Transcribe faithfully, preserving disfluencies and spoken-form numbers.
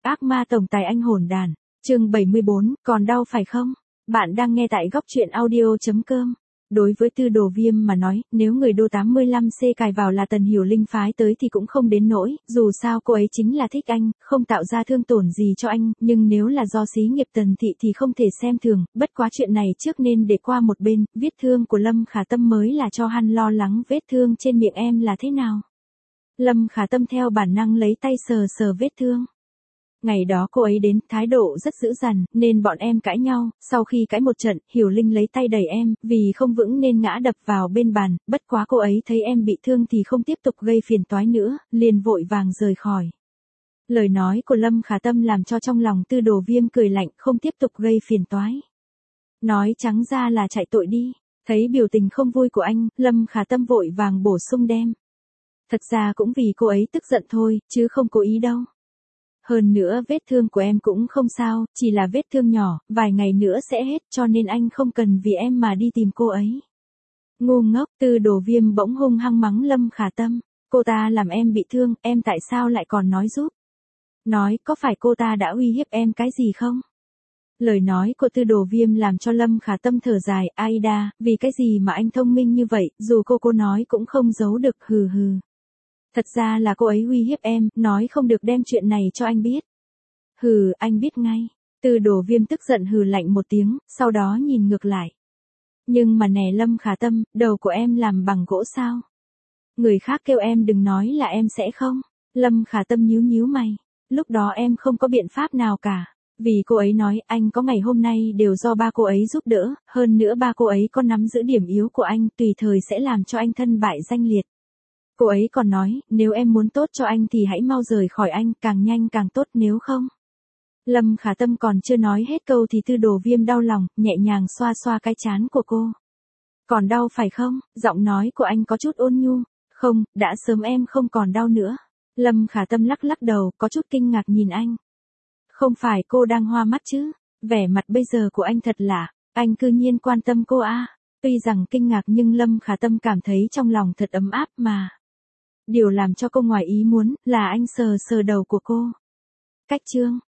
ác ma tổng tài anh hỗn đàn. Chương bảy mươi bốn, còn đau phải không? Bạn đang nghe tại góc truyện audio chấm com. Đối với Tư Đồ Viêm mà nói, nếu người đô tám mươi lăm C cài vào là Tần Hiểu Linh phái tới thì cũng không đến nỗi, dù sao cô ấy chính là thích anh, không tạo ra thương tổn gì cho anh, nhưng nếu là do xí nghiệp Tần Thị thì không thể xem thường, bất quá chuyện này trước nên để qua một bên, vết thương của Lâm Khả Tâm mới là cho hắn lo lắng vết thương trên miệng em là thế nào. Lâm Khả Tâm theo bản năng lấy tay sờ sờ vết thương. Ngày đó cô ấy đến, thái độ rất dữ dằn, nên bọn em cãi nhau, sau khi cãi một trận, Hiểu Linh lấy tay đẩy em, vì không vững nên ngã đập vào bên bàn, bất quá cô ấy thấy em bị thương thì không tiếp tục gây phiền toái nữa, liền vội vàng rời khỏi. Lời nói của Lâm Khả Tâm làm cho trong lòng Tư Đồ Viêm cười lạnh, không tiếp tục gây phiền toái. Nói trắng ra là chạy tội đi, thấy biểu tình không vui của anh, Lâm Khả Tâm vội vàng bổ sung đem. Thật ra cũng vì cô ấy tức giận thôi, chứ không cố ý đâu. Hơn nữa vết thương của em cũng không sao, chỉ là vết thương nhỏ, vài ngày nữa sẽ hết, cho nên anh không cần vì em mà đi tìm cô ấy. Ngu ngốc, Tư Đồ Viêm bỗng hung hăng mắng Lâm Khả Tâm. Cô ta làm em bị thương, em tại sao lại còn nói giúp? Nói, có phải cô ta đã uy hiếp em cái gì không? Lời nói của Tư Đồ Viêm làm cho Lâm Khả Tâm thở dài, Aida, vì cái gì mà anh thông minh như vậy, dù cô cô nói cũng không giấu được, hừ hừ. Thật ra là cô ấy uy hiếp em, nói không được đem chuyện này cho anh biết. Hừ, anh biết ngay. Tư Đồ Viêm tức giận hừ lạnh một tiếng, sau đó nhìn ngược lại. Nhưng mà nè Lâm Khả Tâm, đầu của em làm bằng gỗ sao? Người khác kêu em đừng nói là em sẽ không. Lâm Khả Tâm nhíu nhíu mày. Lúc đó em không có biện pháp nào cả. Vì cô ấy nói anh có ngày hôm nay đều do ba cô ấy giúp đỡ, hơn nữa ba cô ấy có nắm giữ điểm yếu của anh, tùy thời sẽ làm cho anh thân bại danh liệt. Cô ấy còn nói, nếu em muốn tốt cho anh thì hãy mau rời khỏi anh, càng nhanh càng tốt nếu không. Lâm Khả Tâm còn chưa nói hết câu thì Tư Đồ Viêm đau lòng, nhẹ nhàng xoa xoa cái trán của cô. Còn đau phải không? Giọng nói của anh có chút ôn nhu. Không, đã sớm em không còn đau nữa. Lâm Khả Tâm lắc lắc đầu, có chút kinh ngạc nhìn anh. Không phải cô đang hoa mắt chứ? Vẻ mặt bây giờ của anh thật lạ, anh cư nhiên quan tâm cô à. Tuy rằng kinh ngạc nhưng Lâm Khả Tâm cảm thấy trong lòng thật ấm áp mà. Điều làm cho cô ngoài ý muốn là anh sờ sờ đầu của cô. Cách chương